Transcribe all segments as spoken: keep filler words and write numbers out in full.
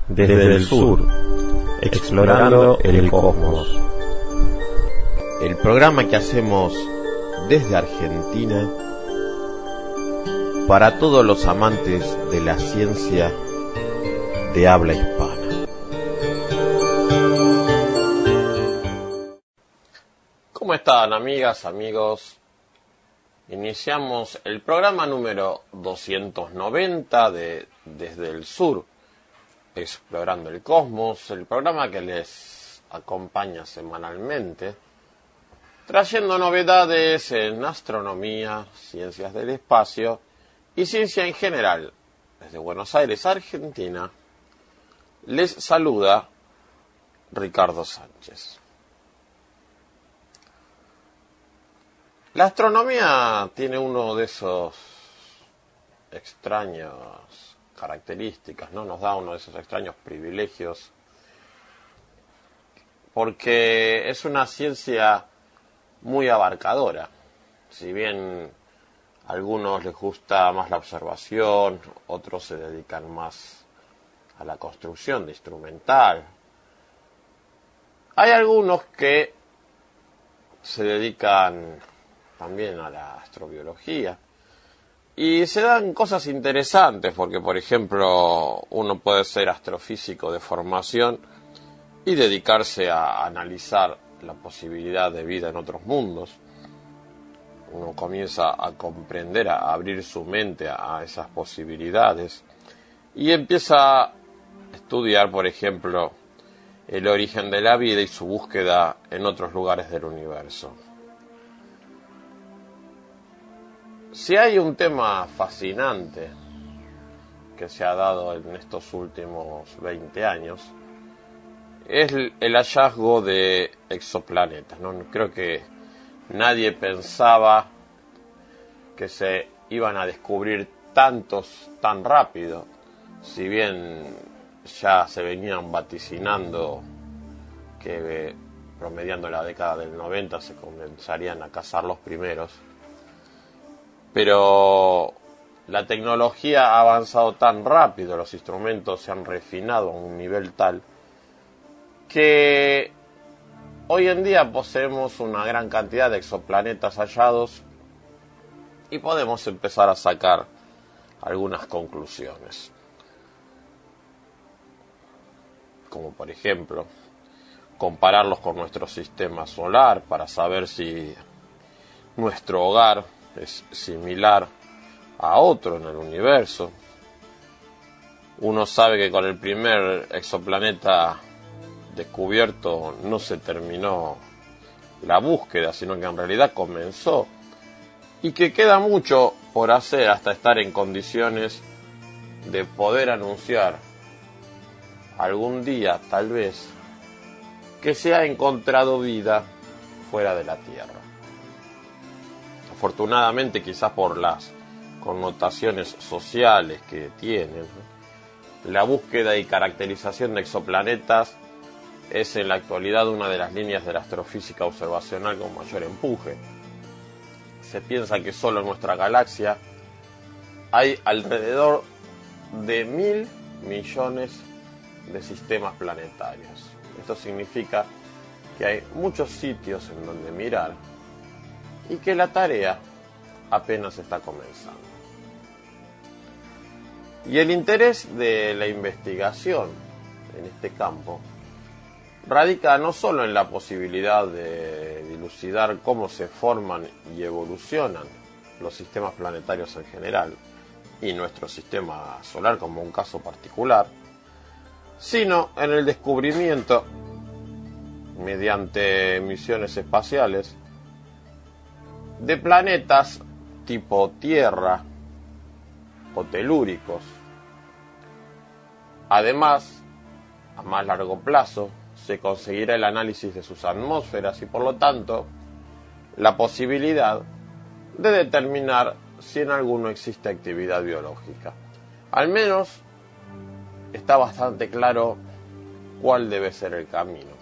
desde el sur, explorando el cosmos. El programa que hacemos desde Argentina para todos los amantes de la ciencia de habla hispana. ¿Cómo están, amigas, amigos? Iniciamos el programa número doscientos noventa de Desde el Sur, explorando el cosmos, el programa que les acompaña semanalmente, trayendo novedades en astronomía, ciencias del espacio y ciencia en general. Desde Buenos Aires, Argentina, les saluda Ricardo Sánchez. La astronomía tiene uno de esos extraños características, ¿no? Nos da uno de esos extraños privilegios, porque es una ciencia muy abarcadora. Si bien a algunos les gusta más la observación, otros se dedican más a la construcción de instrumental. Hay algunos que se dedican también a la astrobiología. Y se dan cosas interesantes, porque por ejemplo uno puede ser astrofísico de formación y dedicarse a analizar la posibilidad de vida en otros mundos. Uno comienza a comprender, a abrir su mente a esas posibilidades y empieza a estudiar, por ejemplo, el origen de la vida y su búsqueda en otros lugares del universo. Si hay un tema fascinante que se ha dado en estos últimos veinte años, es el hallazgo de exoplanetas, ¿no? Creo que nadie pensaba que se iban a descubrir tantos tan rápido, si bien ya se venían vaticinando que promediando la década del noventa se comenzarían a cazar los primeros. Pero la tecnología ha avanzado tan rápido, los instrumentos se han refinado a un nivel tal que hoy en día poseemos una gran cantidad de exoplanetas hallados y podemos empezar a sacar algunas conclusiones. Como por ejemplo, compararlos con nuestro sistema solar para saber si nuestro hogar es similar a otro en el universo. Uno sabe que con el primer exoplaneta descubierto no se terminó la búsqueda, sino que en realidad comenzó, y que queda mucho por hacer hasta estar en condiciones de poder anunciar algún día, tal vez, que se ha encontrado vida fuera de la Tierra. Afortunadamente, quizás por las connotaciones sociales que tienen, la búsqueda y caracterización de exoplanetas es en la actualidad una de las líneas de la astrofísica observacional con mayor empuje. Se piensa que solo en nuestra galaxia hay alrededor de mil millones de sistemas planetarios. Esto significa que hay muchos sitios en donde mirar y que la tarea apenas está comenzando. Y el interés de la investigación en este campo radica no solo en la posibilidad de dilucidar cómo se forman y evolucionan los sistemas planetarios en general, y nuestro sistema solar como un caso particular, sino en el descubrimiento, mediante misiones espaciales, de planetas tipo Tierra o telúricos. Además, a más largo plazo, se conseguirá el análisis de sus atmósferas y por lo tanto la posibilidad de determinar si en alguno existe actividad biológica. Al menos está bastante claro cuál debe ser el camino.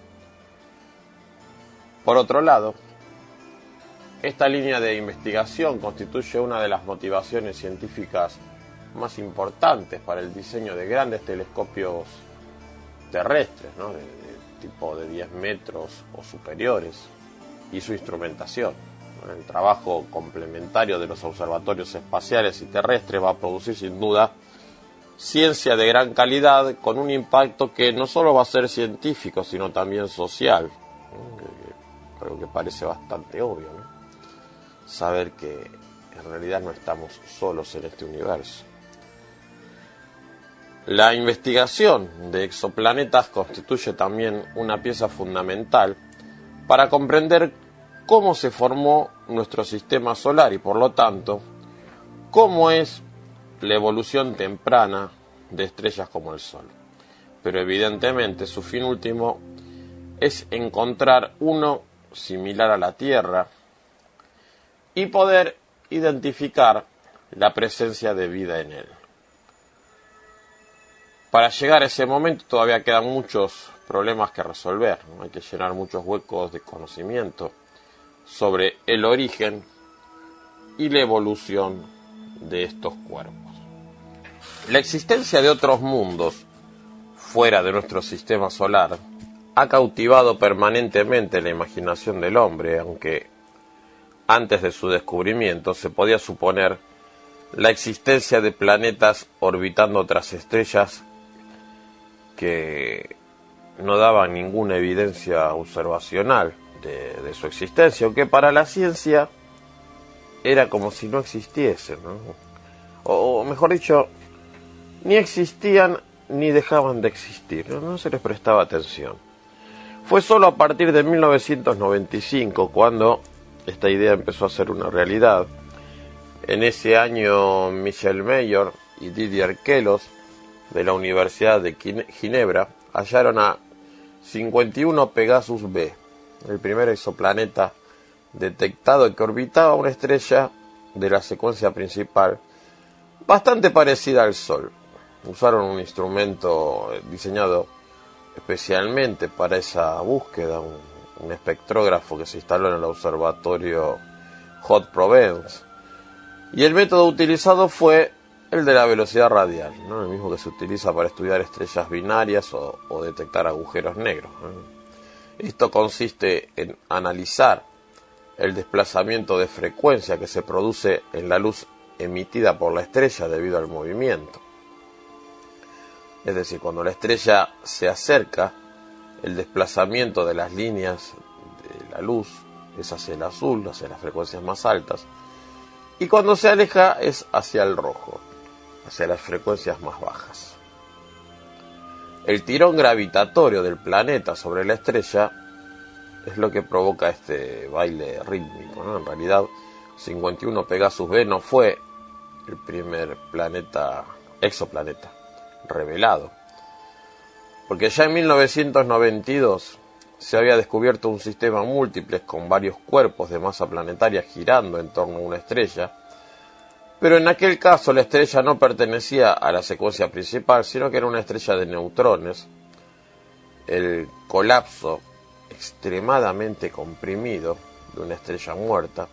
Por otro lado, esta línea de investigación constituye una de las motivaciones científicas más importantes para el diseño de grandes telescopios terrestres, ¿no? de, de tipo de diez metros o superiores, y su instrumentación. El trabajo complementario de los observatorios espaciales y terrestres va a producir sin duda ciencia de gran calidad, con un impacto que no solo va a ser científico, sino también social. Algo que parece bastante obvio, ¿no? Saber que en realidad no estamos solos en este universo. La investigación de exoplanetas constituye también una pieza fundamental para comprender cómo se formó nuestro sistema solar y, por lo tanto, cómo es la evolución temprana de estrellas como el Sol. Pero evidentemente su fin último es encontrar uno similar a la Tierra y poder identificar la presencia de vida en él. Para llegar a ese momento todavía quedan muchos problemas que resolver, ¿no? Hay que llenar muchos huecos de conocimiento sobre el origen y la evolución de estos cuerpos. La existencia de otros mundos fuera de nuestro sistema solar ha cautivado permanentemente la imaginación del hombre, aunque antes de su descubrimiento se podía suponer la existencia de planetas orbitando otras estrellas que no daban ninguna evidencia observacional de, de su existencia, aunque para la ciencia era como si no existiesen, ¿no? O, o mejor dicho, ni existían ni dejaban de existir, ¿no? No se les prestaba atención. Fue solo a partir de mil novecientos noventa y cinco cuando esta idea empezó a ser una realidad. En ese año, Michel Mayor y Didier Queloz, de la Universidad de Ginebra, hallaron a cincuenta y uno Pegasus B, el primer exoplaneta detectado que orbitaba una estrella de la secuencia principal, bastante parecida al Sol. Usaron un instrumento diseñado especialmente para esa búsqueda, un, un espectrógrafo que se instaló en el observatorio Haute-Provence, y el método utilizado fue el de la velocidad radial, ¿no? El mismo que se utiliza para estudiar estrellas binarias o, o detectar agujeros negros, ¿no? Esto consiste en analizar el desplazamiento de frecuencia que se produce en la luz emitida por la estrella debido al movimiento. Es decir, cuando la estrella se acerca, el desplazamiento de las líneas de la luz es hacia el azul, hacia las frecuencias más altas, y cuando se aleja es hacia el rojo, hacia las frecuencias más bajas. El tirón gravitatorio del planeta sobre la estrella es lo que provoca este baile rítmico, ¿no? En realidad, cincuenta y uno Pegasus B no fue el primer planeta, exoplaneta, revelado, porque ya en mil novecientos noventa y dos se había descubierto un sistema múltiple con varios cuerpos de masa planetaria girando en torno a una estrella, pero en aquel caso la estrella no pertenecía a la secuencia principal, sino que era una estrella de neutrones. El colapso extremadamente comprimido de una estrella muerta,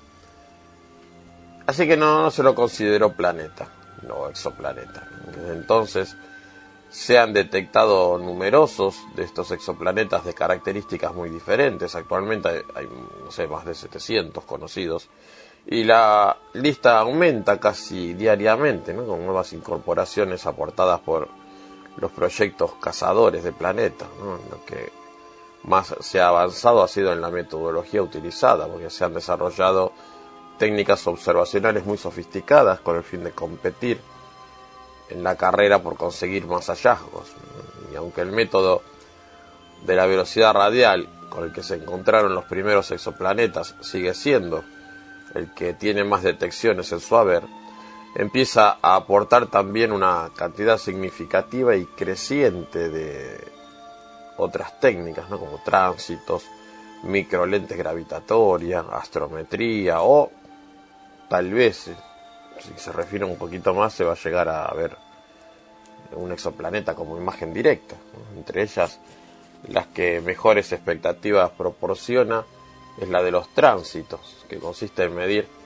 así que no, no se lo consideró planeta, no exoplaneta. Desde entonces se han detectado numerosos de estos exoplanetas de características muy diferentes. Actualmente hay, hay no sé, más de setecientos conocidos, y la lista aumenta casi diariamente, ¿no? Con nuevas incorporaciones aportadas por los proyectos cazadores de planetas, ¿no? Lo que más se ha avanzado ha sido en la metodología utilizada, porque se han desarrollado técnicas observacionales muy sofisticadas con el fin de competir en la carrera por conseguir más hallazgos. Y aunque el método de la velocidad radial con el que se encontraron los primeros exoplanetas sigue siendo el que tiene más detecciones en su haber, empieza a aportar también una cantidad significativa y creciente de otras técnicas, ¿no? Como tránsitos, microlentes gravitatorias, astrometría, o tal vez, si se refiere un poquito más, se va a llegar a ver un exoplaneta como imagen directa, ¿no? Entre ellas, las que mejores expectativas proporciona es la de los tránsitos, que consiste en medir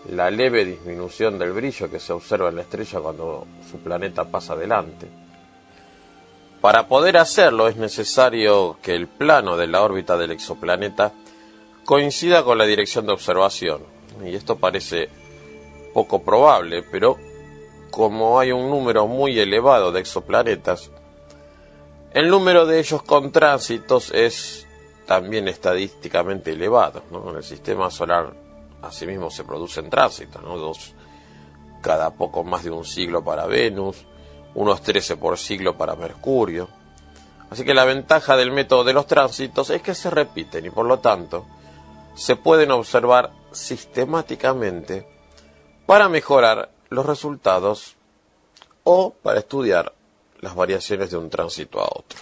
la leve disminución del brillo que se observa en la estrella cuando su planeta pasa delante. Para poder hacerlo es necesario que el plano de la órbita del exoplaneta coincida con la dirección de observación, y esto parece poco probable, pero como hay un número muy elevado de exoplanetas, el número de ellos con tránsitos es también estadísticamente elevado, ¿no? En el sistema solar asimismo se producen tránsitos, ¿no? Dos cada poco más de un siglo para Venus, unos trece por siglo para Mercurio. Así que la ventaja del método de los tránsitos es que se repiten y por lo tanto se pueden observar sistemáticamente para mejorar los resultados o para estudiar las variaciones de un tránsito a otro.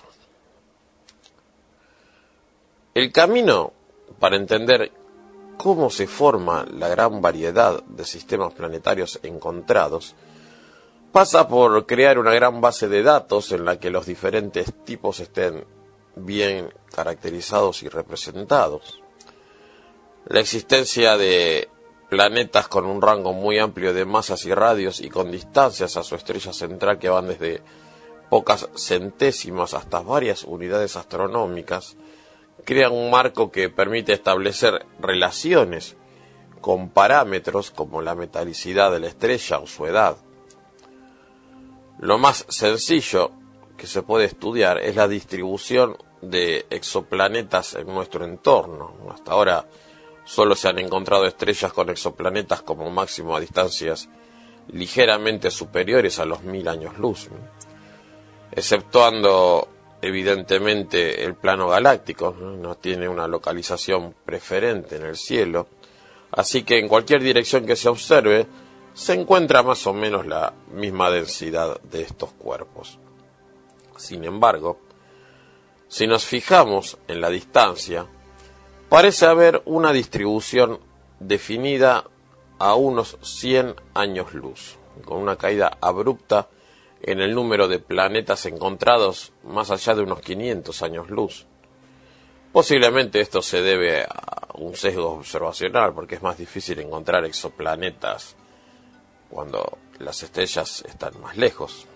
El camino para entender cómo se forma la gran variedad de sistemas planetarios encontrados pasa por crear una gran base de datos en la que los diferentes tipos estén bien caracterizados y representados. La existencia de planetas con un rango muy amplio de masas y radios y con distancias a su estrella central que van desde pocas centésimas hasta varias unidades astronómicas crea un marco que permite establecer relaciones con parámetros como la metalicidad de la estrella o su edad. Lo más sencillo que se puede estudiar es la distribución de exoplanetas en nuestro entorno. Hasta ahora solo se han encontrado estrellas con exoplanetas como máximo a distancias ligeramente superiores a los mil años luz, exceptuando evidentemente el plano galáctico, ¿no? No tiene una localización preferente en el cielo, así que en cualquier dirección que se observe se encuentra más o menos la misma densidad de estos cuerpos. Sin embargo, si nos fijamos en la distancia, parece haber una distribución definida a unos cien años luz, con una caída abrupta en el número de planetas encontrados más allá de unos quinientos años luz. Posiblemente esto se debe a un sesgo observacional, porque es más difícil encontrar exoplanetas cuando las estrellas están más lejos.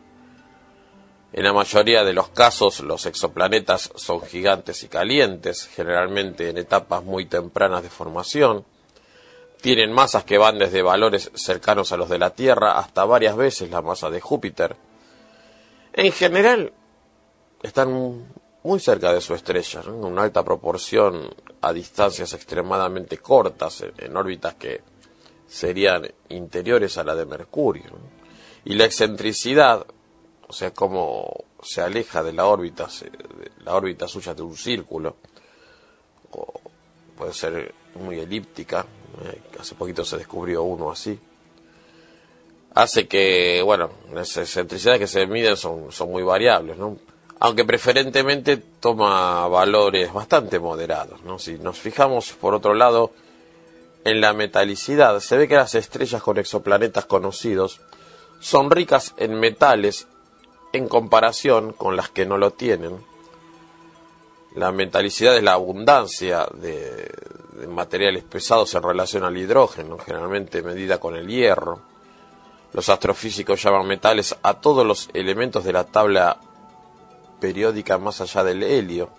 En la mayoría de los casos, los exoplanetas son gigantes y calientes, generalmente en etapas muy tempranas de formación. Tienen masas que van desde valores cercanos a los de la Tierra hasta varias veces la masa de Júpiter. En general, están muy cerca de su estrella, ¿no? En una alta proporción a distancias extremadamente cortas, en, en órbitas que serían interiores a la de Mercurio, ¿no? Y la excentricidad, o sea, cómo se aleja de la órbita, de la órbita suya de un círculo, o puede ser muy elíptica, eh, hace poquito se descubrió uno así, hace que, bueno, las excentricidades que se miden son, son muy variables, ¿no? Aunque preferentemente toma valores bastante moderados, ¿no? Si nos fijamos, por otro lado, en la metalicidad, se ve que las estrellas con exoplanetas conocidos son ricas en metales en comparación con las que no lo tienen. La metalicidad es la abundancia de, de materiales pesados en relación al hidrógeno, generalmente medida con el hierro. Los astrofísicos llaman metales a todos los elementos de la tabla periódica más allá del helio.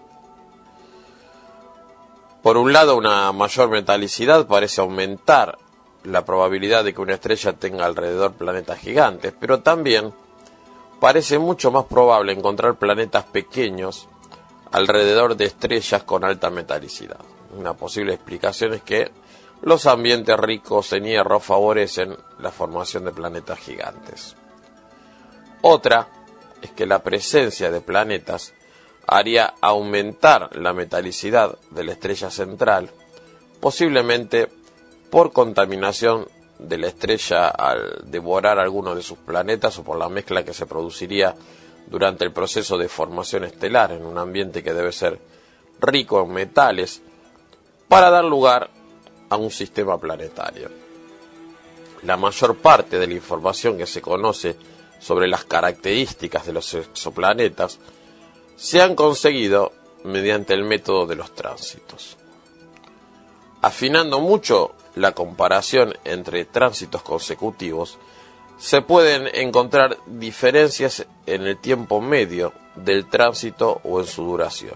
Por un lado, una mayor metalicidad parece aumentar la probabilidad de que una estrella tenga alrededor planetas gigantes, pero también parece mucho más probable encontrar planetas pequeños alrededor de estrellas con alta metalicidad. Una posible explicación es que los ambientes ricos en hierro favorecen la formación de planetas gigantes. Otra es que la presencia de planetas haría aumentar la metalicidad de la estrella central, posiblemente por contaminación de la estrella al devorar alguno de sus planetas o por la mezcla que se produciría durante el proceso de formación estelar en un ambiente que debe ser rico en metales para dar lugar a un sistema planetario. La mayor parte de la información que se conoce sobre las características de los exoplanetas se han conseguido mediante el método de los tránsitos. Afinando mucho la comparación entre tránsitos consecutivos, se pueden encontrar diferencias en el tiempo medio del tránsito o en su duración.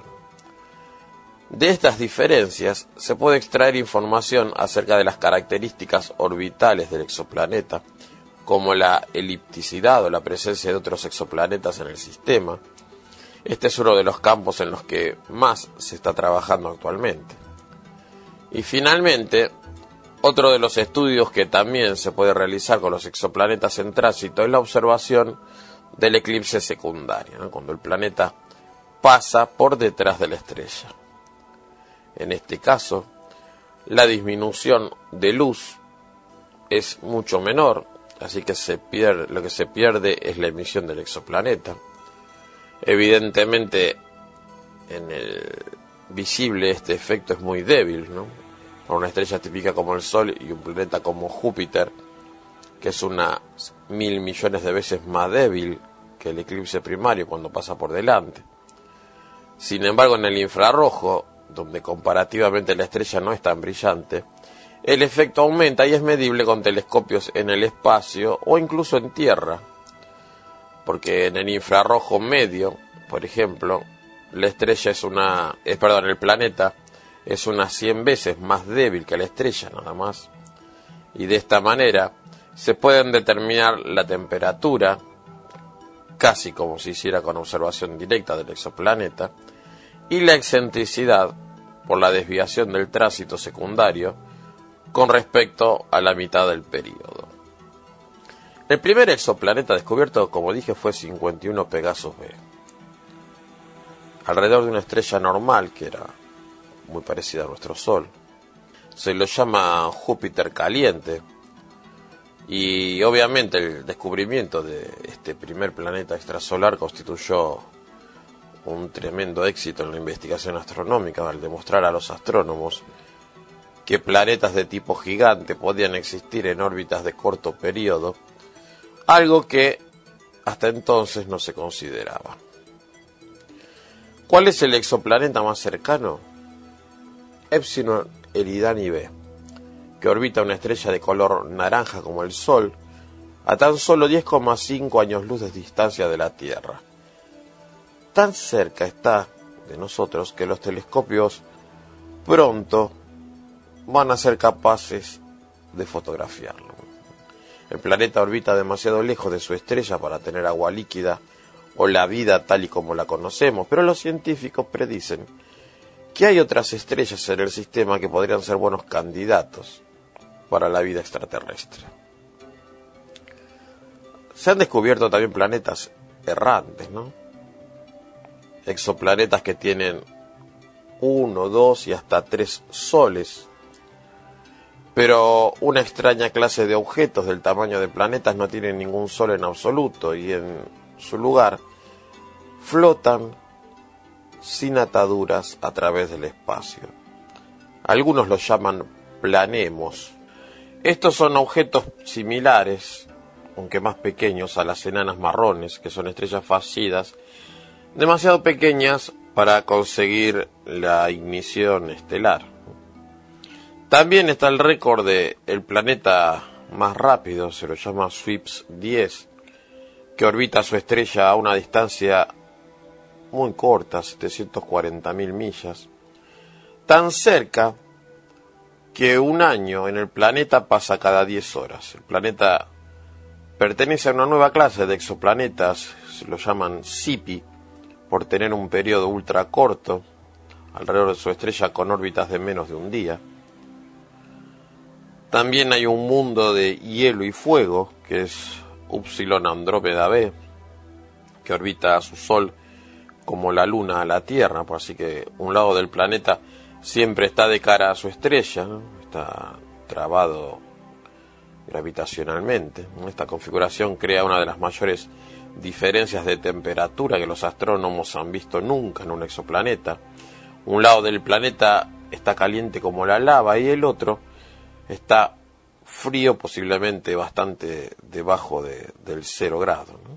De estas diferencias se puede extraer información acerca de las características orbitales del exoplaneta, como la elipticidad o la presencia de otros exoplanetas en el sistema. Este es uno de los campos en los que más se está trabajando actualmente. Y finalmente, otro de los estudios que también se puede realizar con los exoplanetas en tránsito es la observación del eclipse secundario, ¿no? Cuando el planeta pasa por detrás de la estrella. En este caso, la disminución de luz es mucho menor, así que se pierde, lo que se pierde es la emisión del exoplaneta. Evidentemente, en el visible este efecto es muy débil, ¿no? Para una estrella típica como el Sol y un planeta como Júpiter, que es unas mil millones de veces más débil que el eclipse primario cuando pasa por delante. Sin embargo, en el infrarrojo, donde comparativamente la estrella no es tan brillante, el efecto aumenta y es medible con telescopios en el espacio o incluso en tierra, porque en el infrarrojo medio, por ejemplo, la estrella es una, es, perdón, el planeta es unas cien veces más débil que la estrella nada más, y de esta manera se pueden determinar la temperatura, casi como si hiciera con observación directa del exoplaneta, y la excentricidad por la desviación del tránsito secundario con respecto a la mitad del período. El primer exoplaneta descubierto, como dije, fue cincuenta y uno Pegasus B, alrededor de una estrella normal que era muy parecida a nuestro Sol. Se lo llama Júpiter caliente, y obviamente el descubrimiento de este primer planeta extrasolar constituyó un tremendo éxito en la investigación astronómica al demostrar a los astrónomos que planetas de tipo gigante podían existir en órbitas de corto periodo, algo que hasta entonces no se consideraba. ¿Cuál es el exoplaneta más cercano? Epsilon Eridani B, que orbita una estrella de color naranja como el Sol, a tan solo diez coma cinco años luz de distancia de la Tierra. Tan cerca está de nosotros que los telescopios pronto van a ser capaces de fotografiarlo. El planeta orbita demasiado lejos de su estrella para tener agua líquida o la vida tal y como la conocemos, pero los científicos predicen que hay otras estrellas en el sistema que podrían ser buenos candidatos para la vida extraterrestre. Se han descubierto también planetas errantes, ¿no? Exoplanetas que tienen uno, dos y hasta tres soles, pero una extraña clase de objetos del tamaño de planetas no tienen ningún sol en absoluto y en su lugar flotan sin ataduras a través del espacio. Algunos los llaman planemos. Estos son objetos similares, aunque más pequeños, a las enanas marrones, que son estrellas fallidas, demasiado pequeñas para conseguir la ignición estelar. También está el récord de el planeta más rápido, se lo llama SWIPS diez, que orbita su estrella a una distancia muy corta, setecientas cuarenta mil millas, tan cerca que un año en el planeta pasa cada diez horas. El planeta pertenece a una nueva clase de exoplanetas, se lo llaman S I P I, por tener un periodo ultra corto alrededor de su estrella con órbitas de menos de un día. También hay un mundo de hielo y fuego, que es Upsilon Andrómeda B, que orbita a su Sol como la Luna a la Tierra, por así que un lado del planeta siempre está de cara a su estrella, ¿no? Está trabado gravitacionalmente. Esta configuración crea una de las mayores diferencias de temperatura que los astrónomos han visto nunca en un exoplaneta. Un lado del planeta está caliente como la lava y el otro está frío, posiblemente bastante debajo de, del cero grado, ¿no?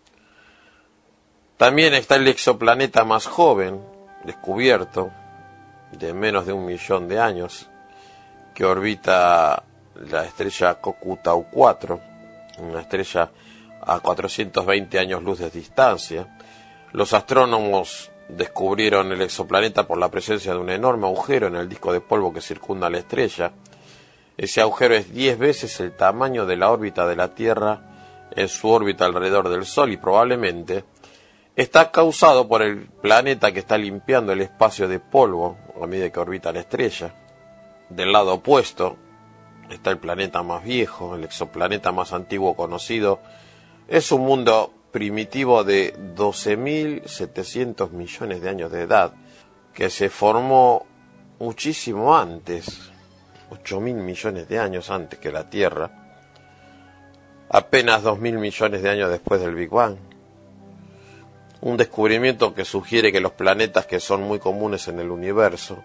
También está el exoplaneta más joven, descubierto, de menos de un millón de años, que orbita la estrella Koku-Tau cuatro, una estrella a cuatrocientos veinte años luz de distancia. Los astrónomos descubrieron el exoplaneta por la presencia de un enorme agujero en el disco de polvo que circunda la estrella. Ese agujero es diez veces el tamaño de la órbita de la Tierra en su órbita alrededor del Sol y probablemente está causado por el planeta que está limpiando el espacio de polvo a medida que orbita la estrella. Del lado opuesto está el planeta más viejo, el exoplaneta más antiguo conocido. Es un mundo primitivo de doce mil setecientos millones de años de edad, que se formó muchísimo antes, ocho mil millones de años antes que la Tierra, apenas dos mil millones de años después del Big Bang. Un descubrimiento que sugiere que los planetas que son muy comunes en el universo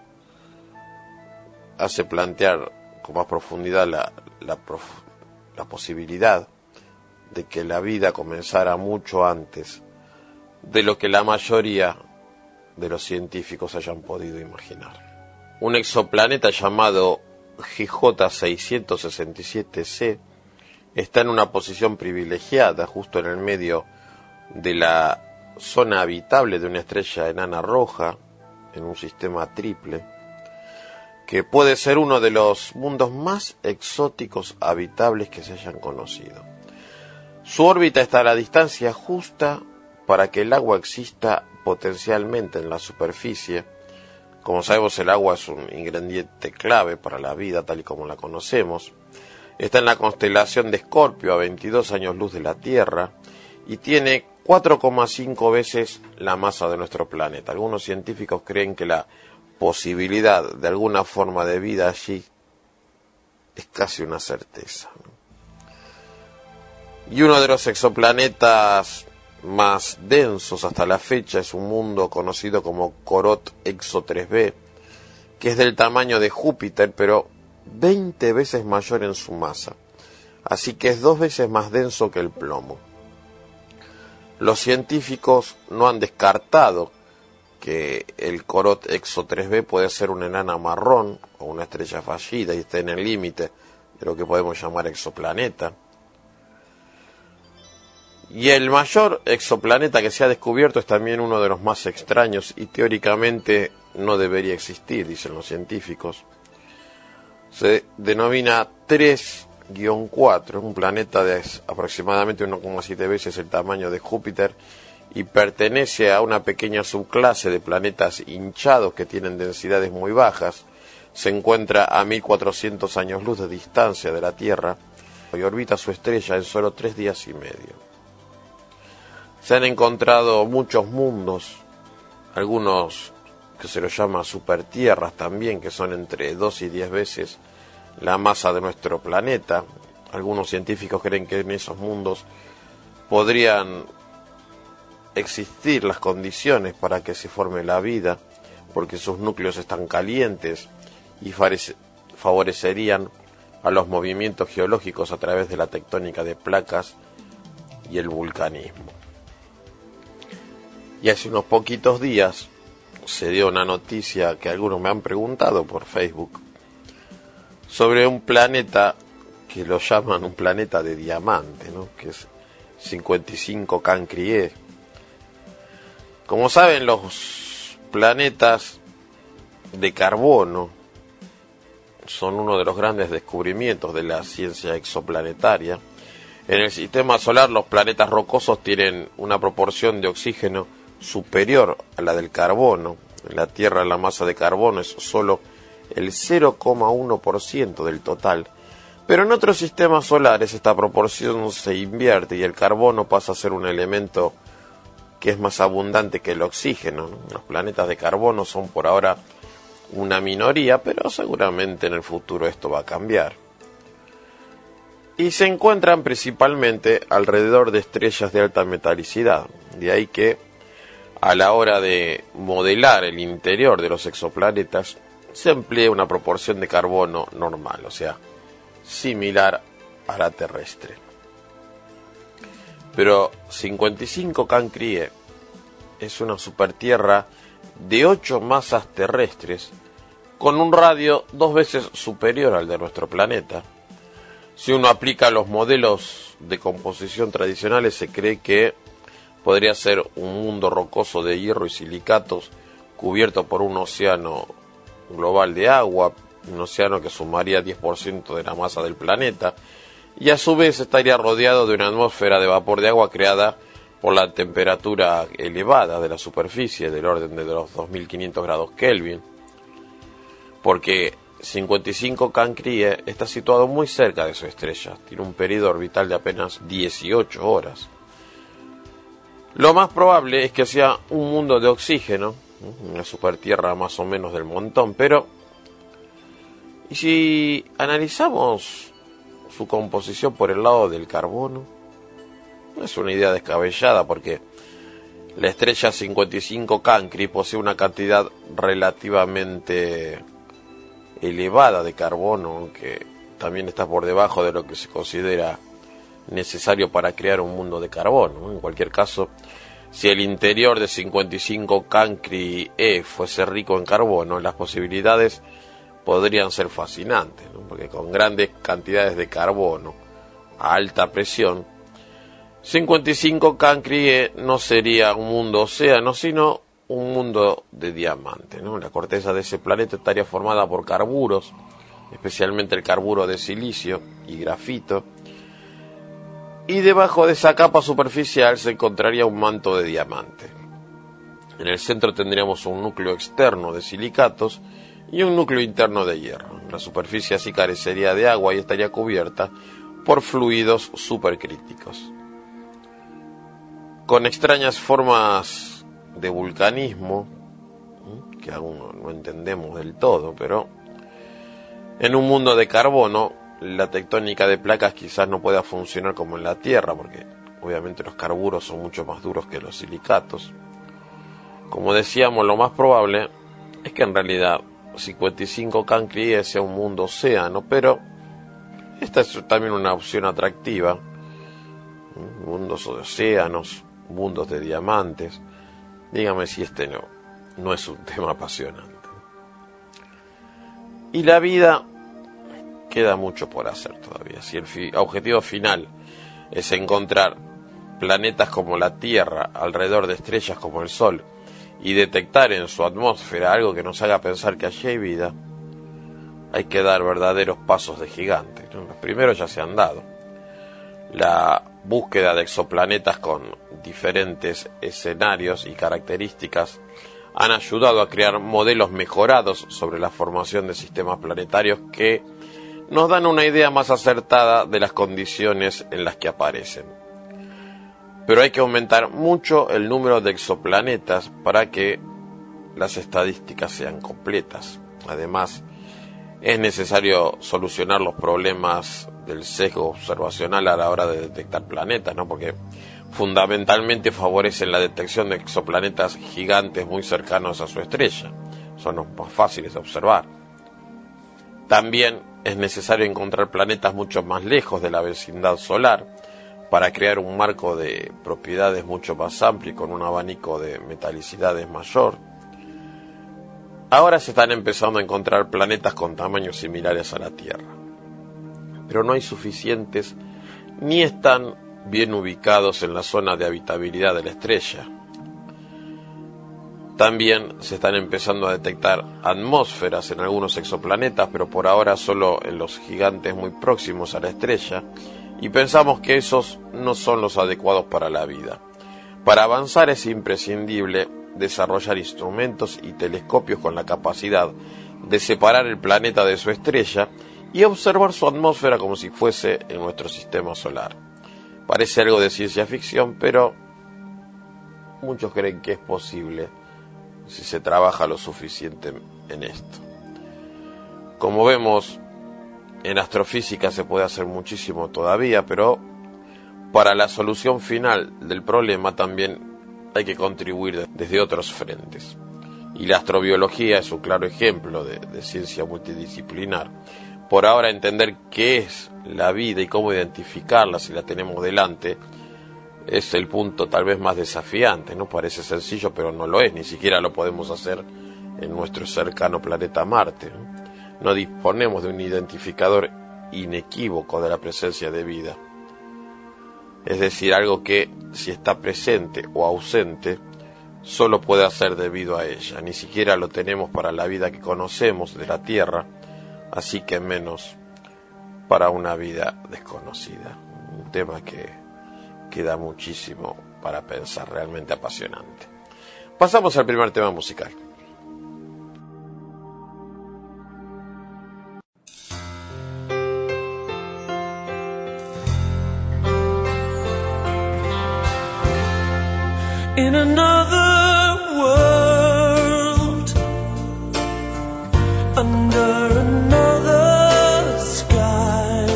hace plantear con más profundidad la, la, prof, la posibilidad de que la vida comenzara mucho antes de lo que la mayoría de los científicos hayan podido imaginar. Un exoplaneta llamado G J seiscientos sesenta y siete c está en una posición privilegiada justo en el medio de la zona habitable de una estrella enana roja en un sistema triple, que puede ser uno de los mundos más exóticos habitables que se hayan conocido. Su órbita está a la distancia justa para que el agua exista potencialmente en la superficie. Como sabemos, el agua es un ingrediente clave para la vida tal y como la conocemos. Está en la constelación de Escorpio, a veintidós años luz de la Tierra, y tiene cuatro coma cinco veces la masa de nuestro planeta. Algunos científicos creen que la posibilidad de alguna forma de vida allí es casi una certeza. Y uno de los exoplanetas más densos hasta la fecha es un mundo conocido como Corot Exo tres b, que es del tamaño de Júpiter, pero veinte veces mayor en su masa. Así que es dos veces más denso que el plomo. Los científicos no han descartado que el Corot Exo tres b puede ser una enana marrón o una estrella fallida y está en el límite de lo que podemos llamar exoplaneta. Y el mayor exoplaneta que se ha descubierto es también uno de los más extraños y teóricamente no debería existir, dicen los científicos. Se denomina tres guion cuatro, un planeta de aproximadamente uno coma siete veces el tamaño de Júpiter y pertenece a una pequeña subclase de planetas hinchados que tienen densidades muy bajas. Se encuentra a mil cuatrocientos años luz de distancia de la Tierra y orbita su estrella en solo tres días y medio. Se han encontrado muchos mundos, algunos que se los llama supertierras también, que son entre dos y diez veces la masa de nuestro planeta. Algunos científicos creen que en esos mundos podrían existir las condiciones para que se forme la vida, porque sus núcleos están calientes y favorecerían a los movimientos geológicos a través de la tectónica de placas y el vulcanismo. Y hace unos poquitos días se dio una noticia que algunos me han preguntado por Facebook sobre un planeta que lo llaman un planeta de diamante, ¿no? Que es cincuenta y cinco Cancri. Como saben, los planetas de carbono son uno de los grandes descubrimientos de la ciencia exoplanetaria. En el sistema solar, los planetas rocosos tienen una proporción de oxígeno superior a la del carbono. En la Tierra la masa de carbono es solo el cero coma uno por ciento del total, pero en otros sistemas solares esta proporción se invierte y el carbono pasa a ser un elemento que es más abundante que el oxígeno, ¿no? Los planetas de carbono son por ahora una minoría, pero seguramente en el futuro esto va a cambiar. Y se encuentran principalmente alrededor de estrellas de alta metalicidad, de ahí que a la hora de modelar el interior de los exoplanetas se emplea una proporción de carbono normal, o sea, similar a la terrestre. Pero cincuenta y cinco Cancri es una supertierra de ocho masas terrestres con un radio dos veces superior al de nuestro planeta. Si uno aplica los modelos de composición tradicionales, se cree que podría ser un mundo rocoso de hierro y silicatos cubierto por un océano global de agua, un océano que sumaría diez por ciento de la masa del planeta, y a su vez estaría rodeado de una atmósfera de vapor de agua creada por la temperatura elevada de la superficie, del orden de los dos mil quinientos grados Kelvin, porque cincuenta y cinco Cancrie está situado muy cerca de su estrella, tiene un periodo orbital de apenas dieciocho horas. Lo más probable es que sea un mundo de oxígeno, una supertierra más o menos del montón, pero ¿y si analizamos su composición por el lado del carbono? No es una idea descabellada, porque la estrella cincuenta y cinco Cancri posee una cantidad relativamente elevada de carbono, aunque también está por debajo de lo que se considera necesario para crear un mundo de carbono. En cualquier caso, si el interior de cincuenta y cinco Cancri E fuese rico en carbono, las posibilidades podrían ser fascinantes, ¿no? Porque con grandes cantidades de carbono a alta presión, cincuenta y cinco Cancri E no sería un mundo océano, sino un mundo de diamante, ¿no? La corteza de ese planeta estaría formada por carburos, especialmente el carburo de silicio y grafito, y debajo de esa capa superficial se encontraría un manto de diamante. En el centro tendríamos un núcleo externo de silicatos y un núcleo interno de hierro. La superficie así carecería de agua y estaría cubierta por fluidos supercríticos, con extrañas formas de vulcanismo que aún no entendemos del todo, pero en un mundo de carbono la tectónica de placas quizás no pueda funcionar como en la Tierra, porque obviamente los carburos son mucho más duros que los silicatos. Como decíamos, lo más probable es que en realidad cincuenta y cinco Cancri E sea un mundo océano, pero esta es también una opción atractiva. Mundos de océanos, mundos de diamantes. Dígame si este no, no es un tema apasionante. Y la vida, queda mucho por hacer todavía. Si el fi- objetivo final es encontrar planetas como la Tierra alrededor de estrellas como el Sol y detectar en su atmósfera algo que nos haga pensar que allí hay vida, hay que dar verdaderos pasos de gigante, ¿no? Los primeros ya se han dado. La búsqueda de exoplanetas con diferentes escenarios y características han ayudado a crear modelos mejorados sobre la formación de sistemas planetarios que nos dan una idea más acertada de las condiciones en las que aparecen. Pero hay que aumentar mucho el número de exoplanetas para que las estadísticas sean completas. Además, es necesario solucionar los problemas del sesgo observacional a la hora de detectar planetas, ¿no? Porque fundamentalmente favorecen la detección de exoplanetas gigantes muy cercanos a su estrella. Son los más fáciles de observar. También es necesario encontrar planetas mucho más lejos de la vecindad solar para crear un marco de propiedades mucho más amplio y con un abanico de metalicidades mayor. Ahora se están empezando a encontrar planetas con tamaños similares a la Tierra, pero no hay suficientes ni están bien ubicados en la zona de habitabilidad de la estrella. También se están empezando a detectar atmósferas en algunos exoplanetas, pero por ahora solo en los gigantes muy próximos a la estrella, y pensamos que esos no son los adecuados para la vida. Para avanzar es imprescindible desarrollar instrumentos y telescopios con la capacidad de separar el planeta de su estrella y observar su atmósfera como si fuese en nuestro sistema solar. Parece algo de ciencia ficción, pero muchos creen que es posible si se trabaja lo suficiente en esto. Como vemos, en astrofísica se puede hacer muchísimo todavía, pero para la solución final del problema también hay que contribuir desde otros frentes. Y la astrobiología es un claro ejemplo de, de ciencia multidisciplinar. Por ahora, entender qué es la vida y cómo identificarla si la tenemos delante es el punto tal vez más desafiante, ¿no? Parece sencillo, pero no lo es. Ni siquiera lo podemos hacer en nuestro cercano planeta Marte. No disponemos de un identificador inequívoco de la presencia de vida. Es decir, algo que, si está presente o ausente, solo puede ser debido a ella. Ni siquiera lo tenemos para la vida que conocemos de la Tierra, así que menos para una vida desconocida. Un tema que queda muchísimo para pensar, realmente apasionante. Pasamos al primer tema musical. In another world, under another sky,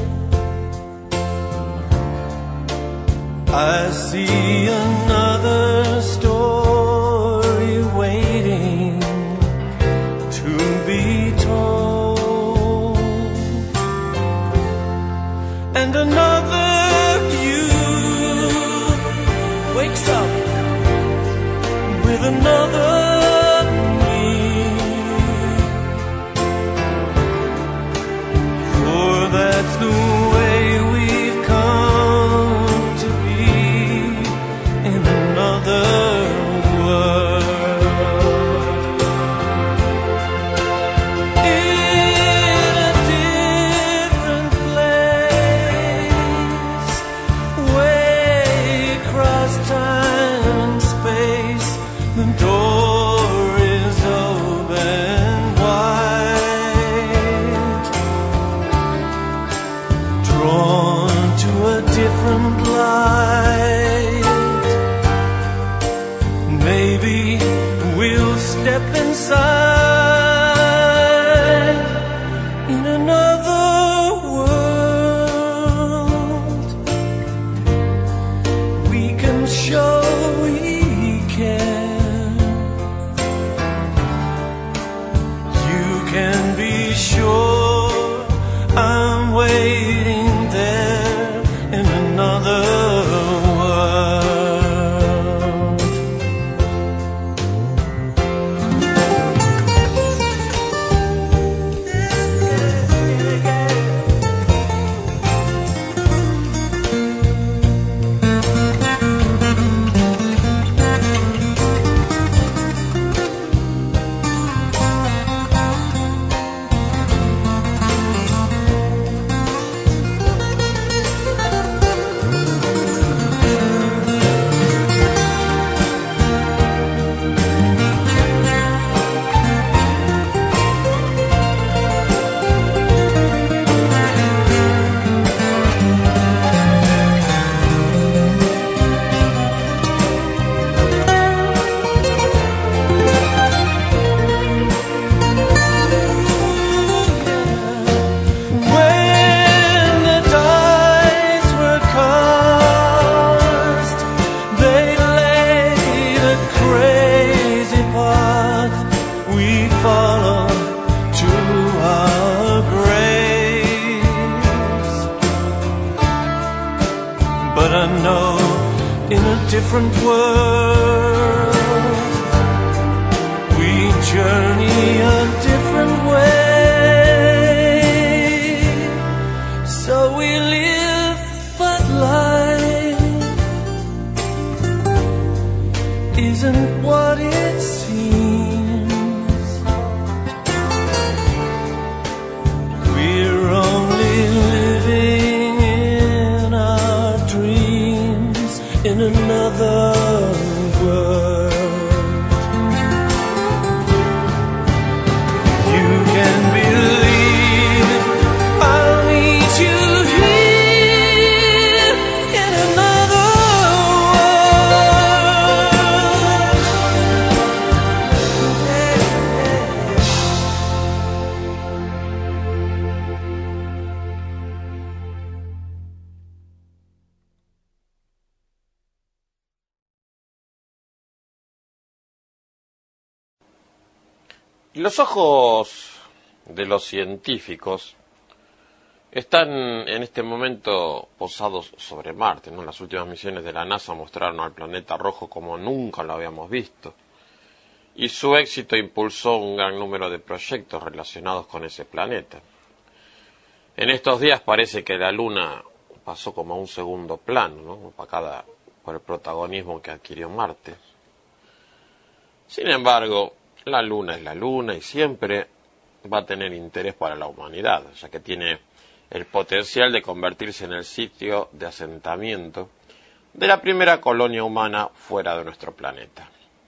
I see another story waiting to be told, and another you wakes up with another me, for that's the way we've come to be in another world. In a different place, way across time and space, the door is open wide, drawn to a different light. Maybe we'll step inside in another world. We can show we can. You can be sure I'm waiting there in another world. When the dice were cast, they laid a crazy path we follow to our graves. But I know in a different world we journey a different way. So we live, but life isn't what it seems. We're only living in our dreams in another world. You can believe I'll meet you here in another Los ojos de los científicos están en este momento posados sobre Marte, ¿no? Las últimas misiones de la NASA mostraron al planeta rojo como nunca lo habíamos visto. y su éxito impulsó un gran número de proyectos relacionados con ese planeta. En estos días parece que la Luna pasó como a un segundo plano, ¿no? Opacada por el protagonismo que adquirió Marte. Sin embargo, la Luna es la Luna y siempre va a tener interés para la humanidad, ya que tiene el potencial de convertirse en el sitio de asentamiento de la primera colonia humana fuera de nuestro planeta.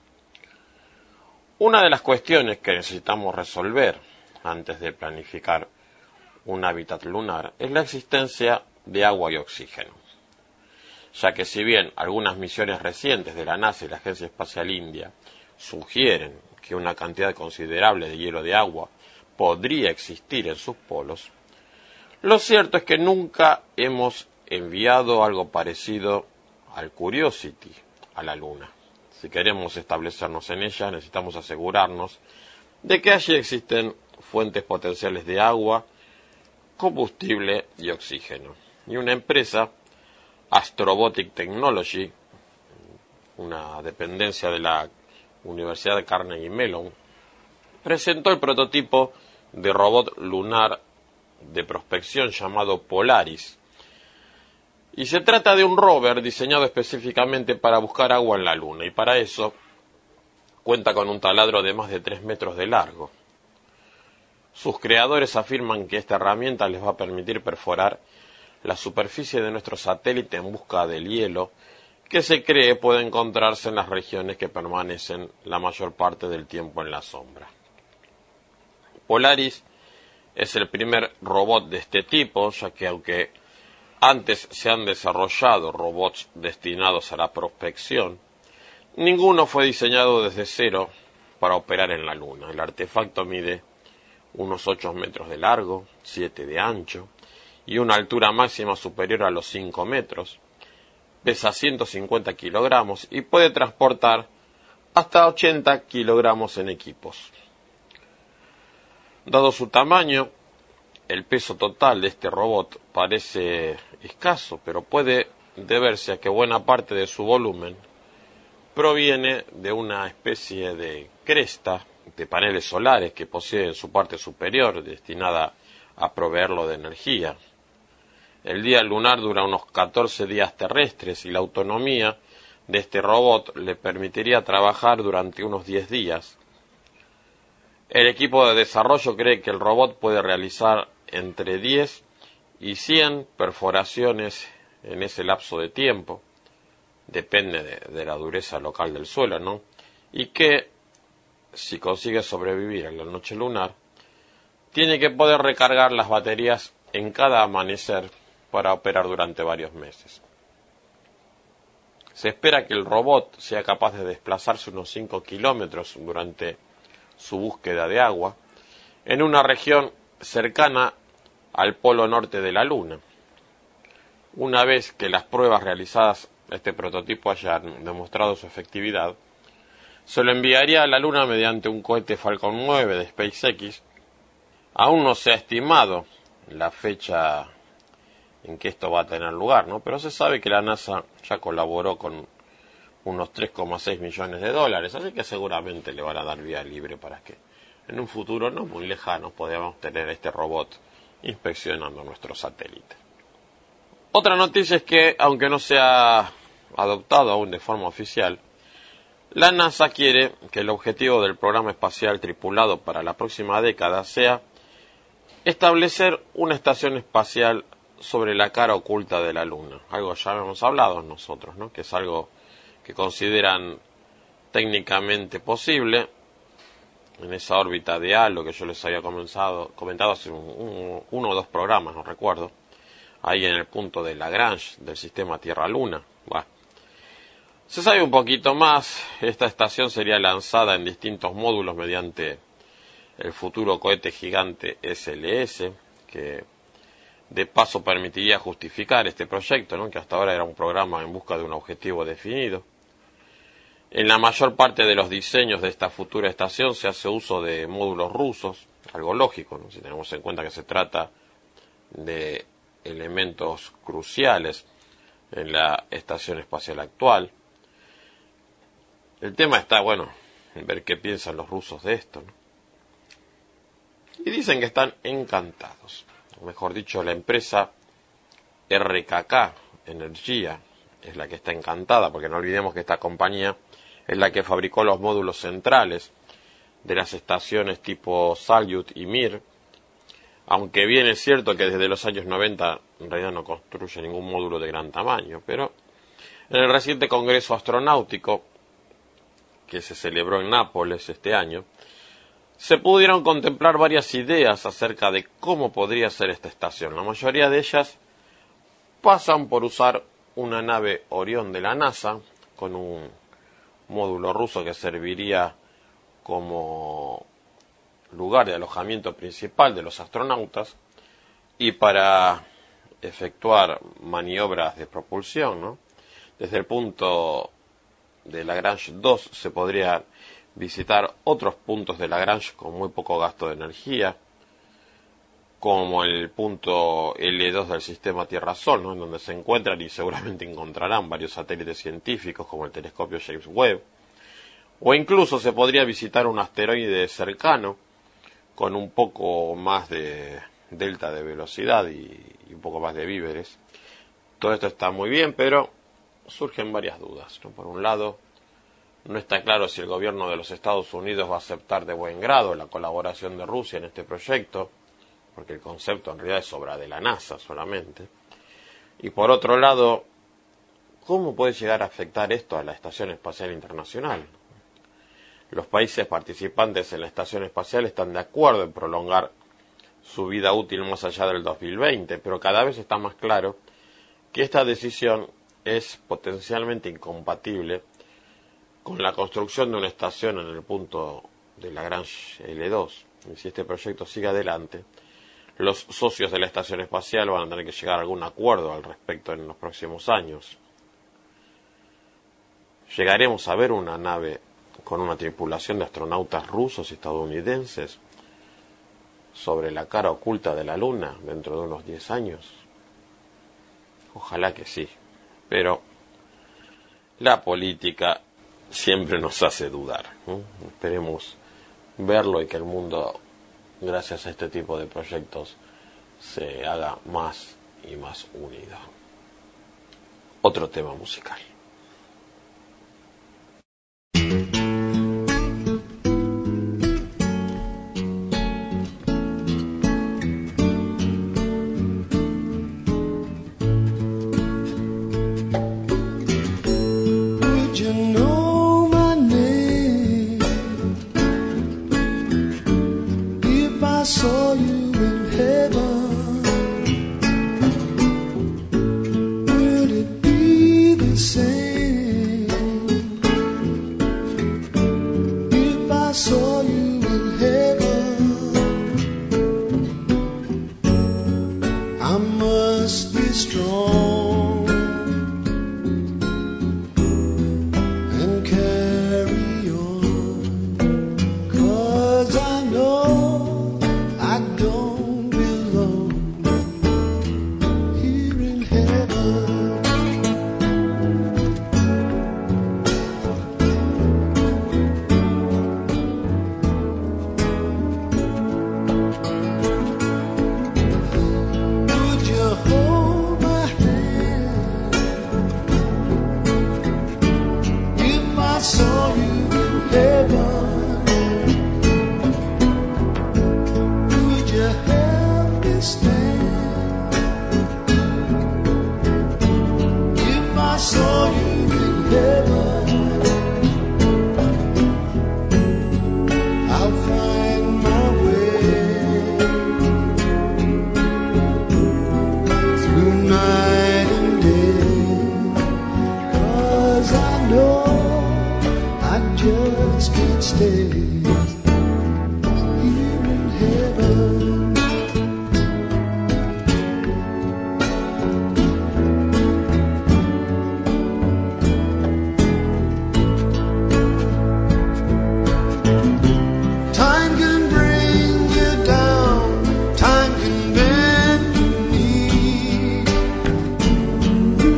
Una de las cuestiones que necesitamos resolver antes de planificar un hábitat lunar es la existencia de agua y oxígeno, ya que si bien algunas misiones recientes de la NASA y la Agencia Espacial India sugieren que una cantidad considerable de hielo de agua podría existir en sus polos, lo cierto es que nunca hemos enviado algo parecido al Curiosity a la Luna. Si queremos establecernos en ella, necesitamos asegurarnos de que allí existen fuentes potenciales de agua, combustible y oxígeno. Y una empresa, Astrobotic Technology, una dependencia de la Universidad de Carnegie Mellon, presentó el prototipo de robot lunar de prospección llamado Polaris. Y se trata de un rover diseñado específicamente para buscar agua en la Luna, y para eso cuenta con un taladro de más de tres metros de largo. Sus creadores afirman que esta herramienta les va a permitir perforar la superficie de nuestro satélite en busca del hielo que se cree puede encontrarse en las regiones que permanecen la mayor parte del tiempo en la sombra. Polaris es el primer robot de este tipo, ya que aunque antes se han desarrollado robots destinados a la prospección, ninguno fue diseñado desde cero para operar en la Luna. El artefacto mide unos ocho metros de largo, siete de ancho y una altura máxima superior a los cinco metros. Pesa ciento cincuenta kilogramos y puede transportar hasta ochenta kilogramos en equipos. Dado su tamaño, el peso total de este robot parece escaso, pero puede deberse a que buena parte de su volumen proviene de una especie de cresta de paneles solares que posee en su parte superior, destinada a proveerlo de energía. El día lunar dura unos catorce días terrestres y la autonomía de este robot le permitiría trabajar durante unos diez días. El equipo de desarrollo cree que el robot puede realizar entre diez y cien perforaciones en ese lapso de tiempo, depende de, de la dureza local del suelo, ¿no? Y que, si consigue sobrevivir en la noche lunar, tiene que poder recargar las baterías en cada amanecer para operar durante varios meses. Se espera que el robot sea capaz de desplazarse unos cinco kilómetros durante su búsqueda de agua en una región cercana al polo norte de la Luna. Una vez que las pruebas realizadas a este prototipo hayan demostrado su efectividad, se lo enviaría a la Luna mediante un cohete Falcon nueve de SpaceX. Aún no se ha estimado la fecha en que esto va a tener lugar, ¿no? Pero se sabe que la NASA ya colaboró con unos tres coma seis millones de dólares, así que seguramente le van a dar vía libre para que en un futuro no muy lejano podamos tener este robot inspeccionando nuestro satélite. Otra noticia es que, aunque no se ha adoptado aún de forma oficial, la NASA quiere que el objetivo del programa espacial tripulado para la próxima década sea establecer una estación espacial sobre la cara oculta de la Luna. Algo ya hemos hablado nosotros, ¿no? Que es algo que consideran técnicamente posible en esa órbita de halo que yo les había comenzado, comentado hace un, un, uno o dos programas, no recuerdo, ahí en el punto de Lagrange del sistema Tierra-Luna. Bueno, se sabe un poquito más. Esta estación sería lanzada en distintos módulos mediante el futuro cohete gigante S L S, que de paso permitiría justificar este proyecto, ¿no? Que hasta ahora era un programa en busca de un objetivo definido. En la mayor parte de los diseños de esta futura estación se hace uso de módulos rusos, algo lógico, ¿no? Si tenemos en cuenta que se trata de elementos cruciales en la estación espacial actual. El tema está, bueno, ver qué piensan los rusos de esto, ¿no? Y dicen que están encantados. O mejor dicho, la empresa R K K Energía es la que está encantada, porque no olvidemos que esta compañía es la que fabricó los módulos centrales de las estaciones tipo Salyut y Mir, aunque bien es cierto que desde los años noventa en realidad no construye ningún módulo de gran tamaño, pero en el reciente Congreso Astronáutico, que se celebró en Nápoles este año, se pudieron contemplar varias ideas acerca de cómo podría ser esta estación. La mayoría de ellas pasan por usar una nave Orión de la NASA con un módulo ruso que serviría como lugar de alojamiento principal de los astronautas y para efectuar maniobras de propulsión, ¿no? Desde el punto de Lagrange dos se podría visitar otros puntos de Lagrange con muy poco gasto de energía, como el punto L dos del sistema Tierra-Sol, ¿no? En donde se encuentran y seguramente encontrarán varios satélites científicos como el telescopio James Webb, o incluso se podría visitar un asteroide cercano con un poco más de delta de velocidad y, y un poco más de víveres. Todo esto está muy bien, pero surgen varias dudas, ¿no? Por un lado, no está claro si el gobierno de los Estados Unidos va a aceptar de buen grado la colaboración de Rusia en este proyecto, porque el concepto en realidad es obra de la NASA solamente. Y por otro lado, ¿cómo puede llegar a afectar esto a la Estación Espacial Internacional? Los países participantes en la Estación Espacial están de acuerdo en prolongar su vida útil más allá del dos mil veinte, pero cada vez está más claro que esta decisión es potencialmente incompatible con la construcción de una estación en el punto de Lagrange L dos. Y si este proyecto sigue adelante, los socios de la Estación Espacial van a tener que llegar a algún acuerdo al respecto en los próximos años. ¿Llegaremos a ver una nave con una tripulación de astronautas rusos y estadounidenses sobre la cara oculta de la Luna dentro de unos diez años? Ojalá que sí, pero la política siempre nos hace dudar, ¿eh? Esperemos verlo y que el mundo, gracias a este tipo de proyectos, se haga más y más unido. Otro tema musical.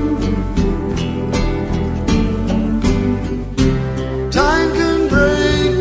Time can break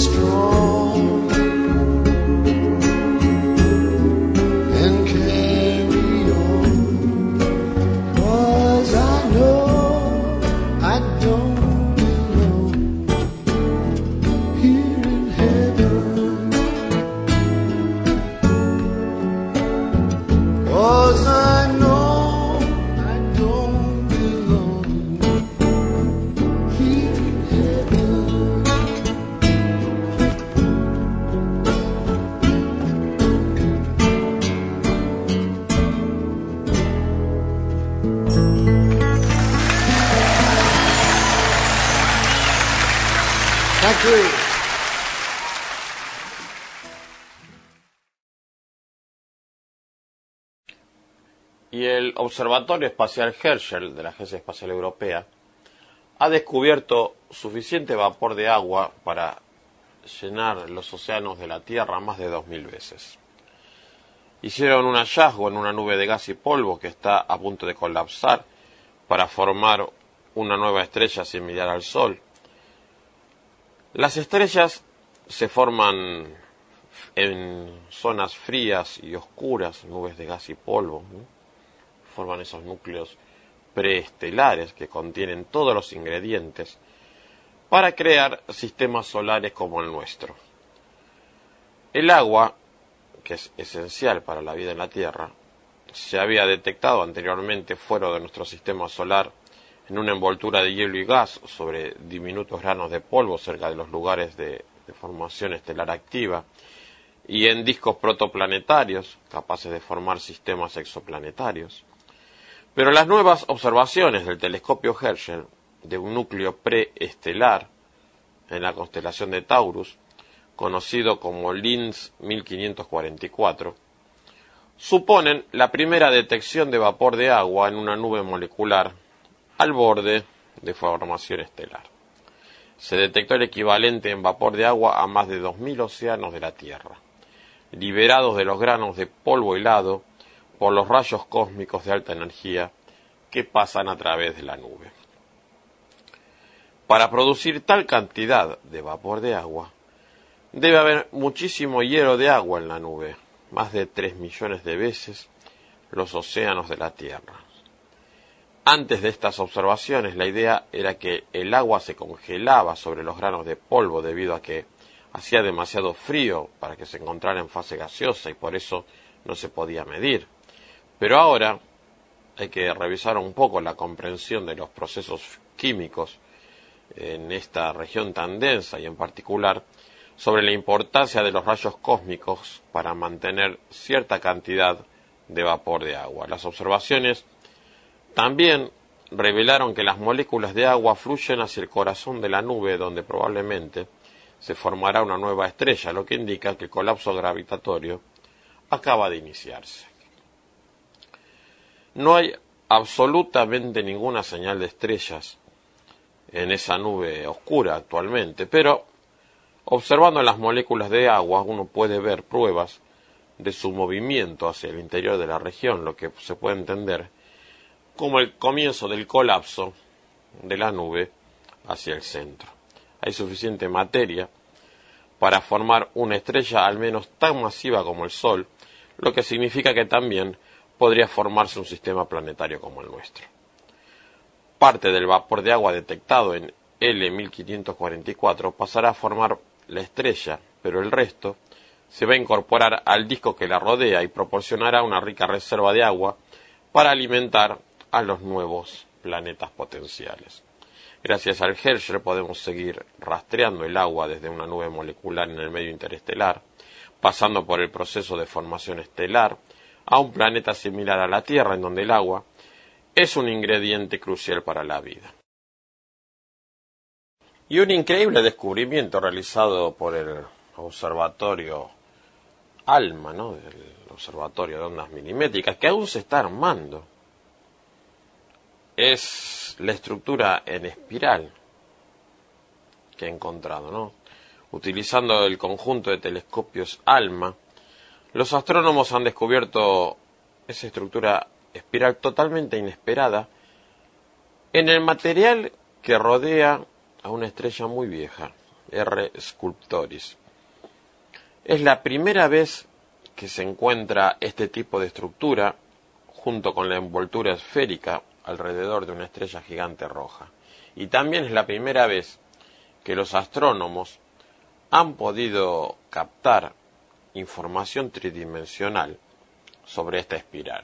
strong and carry on, 'cause I know I don't belong here in heaven, 'cause I know I don't belong here in heaven. Thank you. Y el Observatorio Espacial Herschel de la Agencia Espacial Europea ha descubierto suficiente vapor de agua para llenar los océanos de la Tierra más de dos mil veces. Hicieron un hallazgo en una nube de gas y polvo que está a punto de colapsar para formar una nueva estrella similar al Sol. Las estrellas se forman en zonas frías y oscuras, nubes de gas y polvo, ¿no? Forman esos núcleos preestelares que contienen todos los ingredientes para crear sistemas solares como el nuestro. El agua, que es esencial para la vida en la Tierra, se había detectado anteriormente fuera de nuestro sistema solar en una envoltura de hielo y gas sobre diminutos granos de polvo cerca de los lugares de, de formación estelar activa y en discos protoplanetarios capaces de formar sistemas exoplanetarios. Pero las nuevas observaciones del telescopio Herschel de un núcleo preestelar en la constelación de Taurus, conocido como LINS mil quinientos cuarenta y cuatro, suponen la primera detección de vapor de agua en una nube molecular al borde de formación estelar. Se detectó el equivalente en vapor de agua a más de dos mil océanos de la Tierra, liberados de los granos de polvo helado por los rayos cósmicos de alta energía que pasan a través de la nube. Para producir tal cantidad de vapor de agua, debe haber muchísimo hielo de agua en la nube, más de tres millones de veces los océanos de la Tierra. Antes de estas observaciones, la idea era que el agua se congelaba sobre los granos de polvo debido a que hacía demasiado frío para que se encontrara en fase gaseosa y por eso no se podía medir. Pero ahora hay que revisar un poco la comprensión de los procesos químicos en esta región tan densa y en particular sobre la importancia de los rayos cósmicos para mantener cierta cantidad de vapor de agua. Las observaciones también revelaron que las moléculas de agua fluyen hacia el corazón de la nube donde probablemente se formará una nueva estrella, lo que indica que el colapso gravitatorio acaba de iniciarse. No hay absolutamente ninguna señal de estrellas en esa nube oscura actualmente, pero observando las moléculas de agua uno puede ver pruebas de su movimiento hacia el interior de la región, lo que se puede entender como el comienzo del colapso de la nube hacia el centro. Hay suficiente materia para formar una estrella al menos tan masiva como el Sol, lo que significa que también podría formarse un sistema planetario como el nuestro. Parte del vapor de agua detectado en L mil quinientos cuarenta y cuatro pasará a formar la estrella, pero el resto se va a incorporar al disco que la rodea y proporcionará una rica reserva de agua para alimentar a los nuevos planetas potenciales. Gracias al Herschel podemos seguir rastreando el agua desde una nube molecular en el medio interestelar, pasando por el proceso de formación estelar, a un planeta similar a la Tierra, en donde el agua es un ingrediente crucial para la vida. Y un increíble descubrimiento realizado por el observatorio ALMA, ¿no?, el Observatorio de Ondas Milimétricas, que aún se está armando, es la estructura en espiral que he encontrado, ¿no? Utilizando el conjunto de telescopios ALMA, los astrónomos han descubierto esa estructura espiral totalmente inesperada en el material que rodea a una estrella muy vieja. R. Sculptoris. Es la primera vez que se encuentra este tipo de estructura junto con la envoltura esférica alrededor de una estrella gigante roja. Y también es la primera vez que los astrónomos han podido captar información tridimensional sobre esta espiral.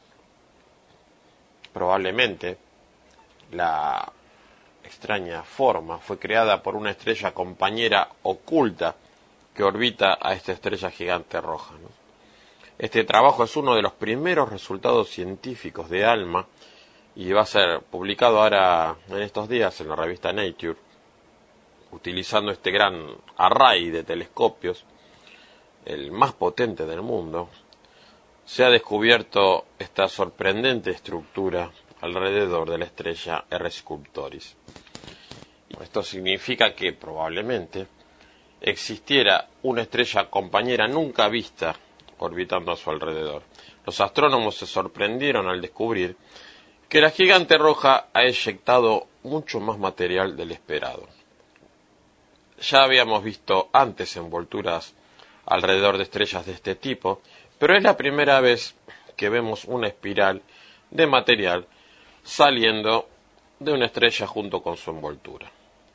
Probablemente la extraña forma fue creada por una estrella compañera oculta que orbita a esta estrella gigante roja, ¿no? Este trabajo es uno de los primeros resultados científicos de ALMA y va a ser publicado ahora en estos días en la revista Nature, utilizando este gran array de telescopios, el más potente del mundo. Se ha descubierto esta sorprendente estructura alrededor de la estrella R. Sculptoris. Esto significa que probablemente existiera una estrella compañera nunca vista orbitando a su alrededor. Los astrónomos se sorprendieron al descubrir que la gigante roja ha eyectado mucho más material del esperado. Ya habíamos visto antes envolturas alrededor de estrellas de este tipo, pero es la primera vez que vemos una espiral de material saliendo de una estrella junto con su envoltura.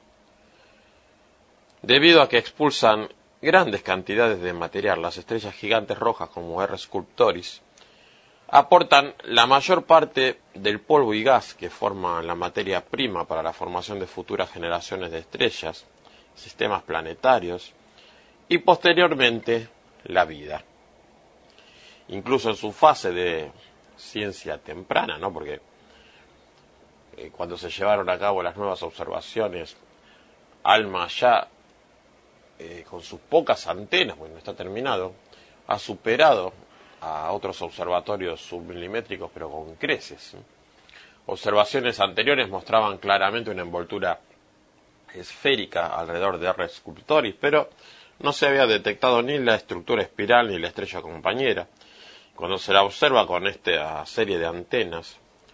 Debido a que expulsan grandes cantidades de material, las estrellas gigantes rojas como R. Sculptoris aportan la mayor parte del polvo y gas que forman la materia prima para la formación de futuras generaciones de estrellas, sistemas planetarios y posteriormente la vida. Incluso en su fase de ciencia temprana, ¿no? Porque eh, cuando se llevaron a cabo las nuevas observaciones, ALMA ya eh, con sus pocas antenas, bueno, está terminado, ha superado a otros observatorios submilimétricos, pero con creces. Observaciones anteriores mostraban claramente una envoltura esférica alrededor de R. Sculptoris, pero no se había detectado ni la estructura espiral ni la estrella compañera. Cuando se la observa con esta serie de antenas,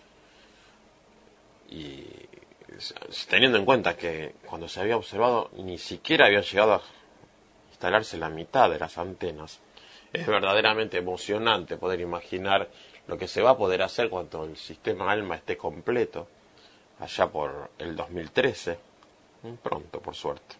y teniendo en cuenta que cuando se había observado ni siquiera había llegado a instalarse la mitad de las antenas, es verdaderamente emocionante poder imaginar lo que se va a poder hacer cuando el sistema ALMA esté completo, allá por el dos mil trece, pronto por suerte.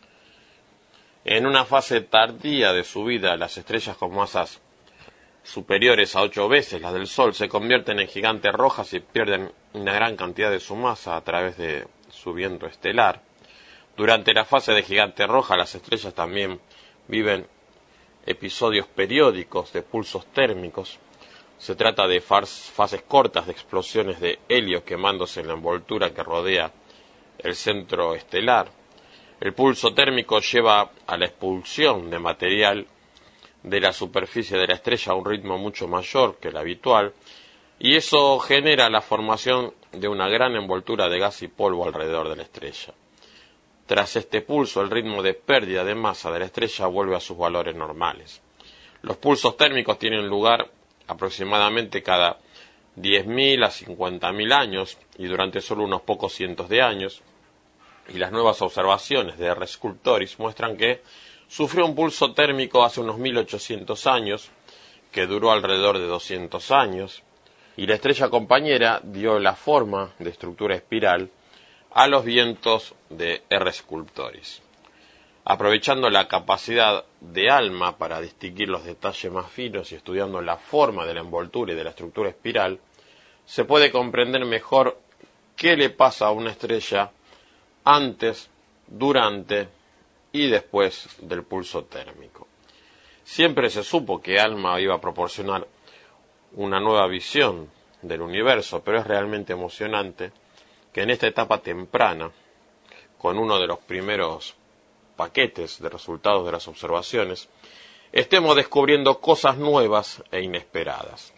En una fase tardía de su vida, las estrellas con masas superiores a ocho veces las del Sol se convierten en gigantes rojas y pierden una gran cantidad de su masa a través de su viento estelar. Durante la fase de gigante roja, las estrellas también viven episodios periódicos de pulsos térmicos. Se trata de fases cortas de explosiones de helio quemándose en la envoltura que rodea el centro estelar. El pulso térmico lleva a la expulsión de material de la superficie de la estrella a un ritmo mucho mayor que el habitual, y eso genera la formación de una gran envoltura de gas y polvo alrededor de la estrella. Tras este pulso, el ritmo de pérdida de masa de la estrella vuelve a sus valores normales. Los pulsos térmicos tienen lugar aproximadamente cada diez mil a cincuenta mil años y durante solo unos pocos cientos de años, y las nuevas observaciones de R. Sculptoris muestran que sufrió un pulso térmico hace unos mil ochocientos años, que duró alrededor de doscientos años, y la estrella compañera dio la forma de estructura espiral a los vientos de R. Sculptoris. Aprovechando la capacidad de ALMA para distinguir los detalles más finos y estudiando la forma de la envoltura y de la estructura espiral, se puede comprender mejor qué le pasa a una estrella antes, durante y después del pulso térmico. Siempre se supo que ALMA iba a proporcionar una nueva visión del universo, pero es realmente emocionante que en esta etapa temprana, con uno de los primeros paquetes de resultados de las observaciones, estemos descubriendo cosas nuevas e inesperadas.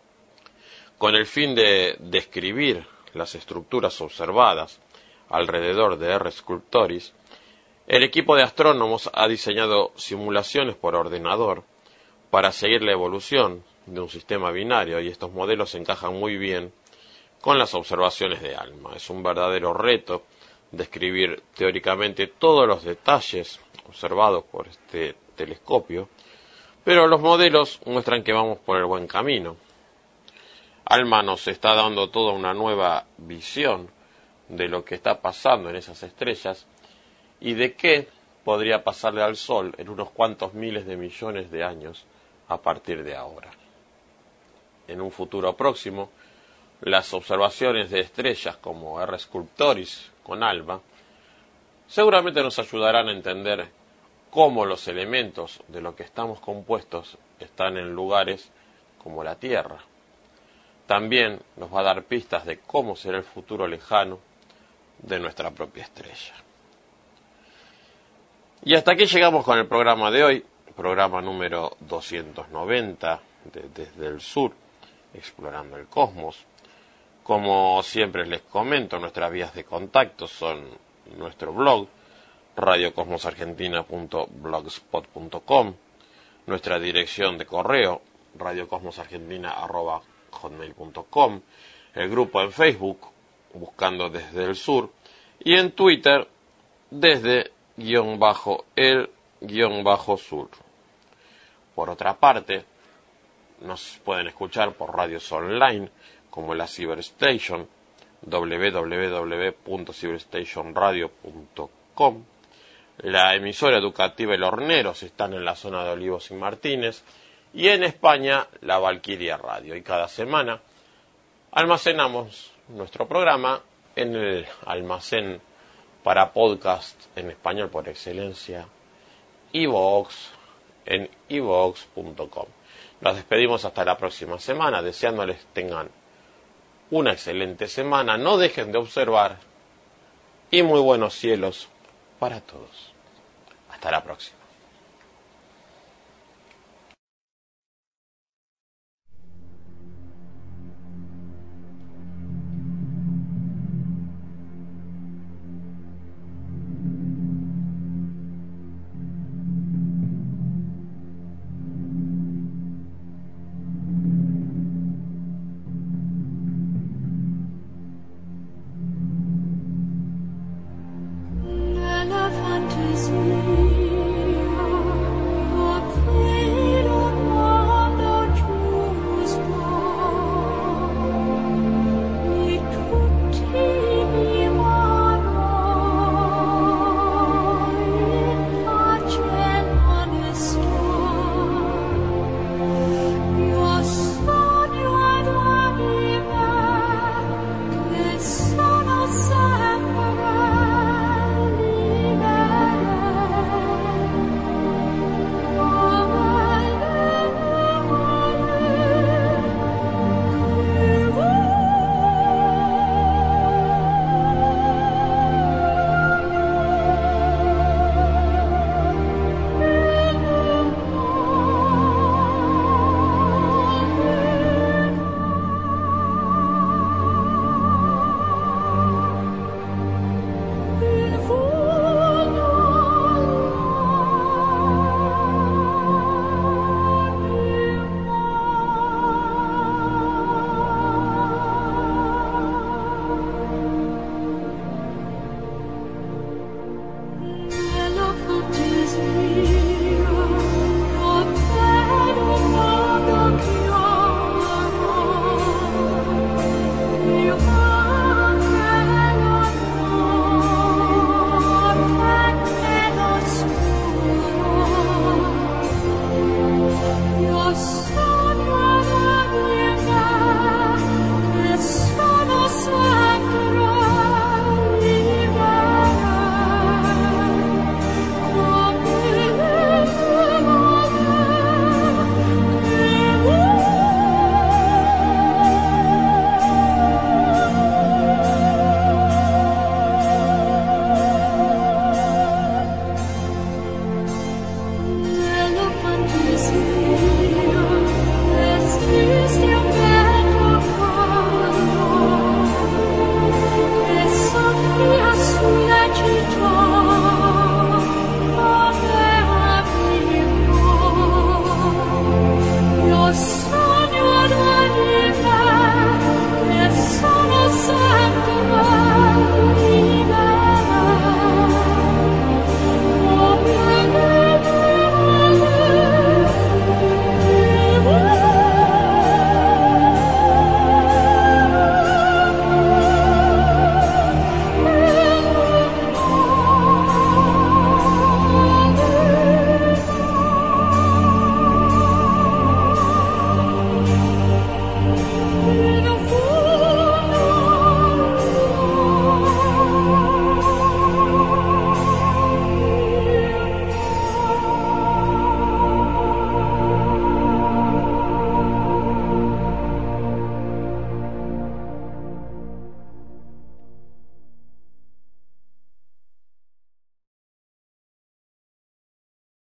Con el fin de describir las estructuras observadas alrededor de R. Sculptoris, el equipo de astrónomos ha diseñado simulaciones por ordenador para seguir la evolución de un sistema binario, y estos modelos encajan muy bien con las observaciones de ALMA. Es un verdadero reto describir teóricamente todos los detalles observados por este telescopio, pero los modelos muestran que vamos por el buen camino. ALMA nos está dando toda una nueva visión de lo que está pasando en esas estrellas y de qué podría pasarle al Sol en unos cuantos miles de millones de años a partir de ahora. En un futuro próximo, las observaciones de estrellas como R Sculptoris con ALMA seguramente nos ayudarán a entender cómo los elementos de lo que estamos compuestos están en lugares como la Tierra. También nos va a dar pistas de cómo será el futuro lejano de nuestra propia estrella. Y hasta aquí llegamos con el programa de hoy, programa número doscientos noventa de Desde el Sur, explorando el cosmos. Como siempre les comento, nuestras vías de contacto son nuestro blog, radio cosmos argentina punto blogspot punto com, nuestra dirección de correo, radio cosmos argentina arroba hotmail punto com, el grupo en Facebook, buscando Desde el Sur, y en Twitter, desde guión bajo el guión bajo sur. Por otra parte, nos pueden escuchar por radios online, como la Cyberstation, doble u doble u doble u punto cyberstation radio punto com. La emisora educativa El Horneros están en la zona de Olivos y Martínez, y en España la Valquiria Radio. Y cada semana almacenamos nuestro programa en el almacén para podcast en español por excelencia, iVoox, en iVoox punto com. Nos despedimos hasta la próxima semana, deseándoles tengan una excelente semana, no dejen de observar y muy buenos cielos para todos. Hasta la próxima. Disney.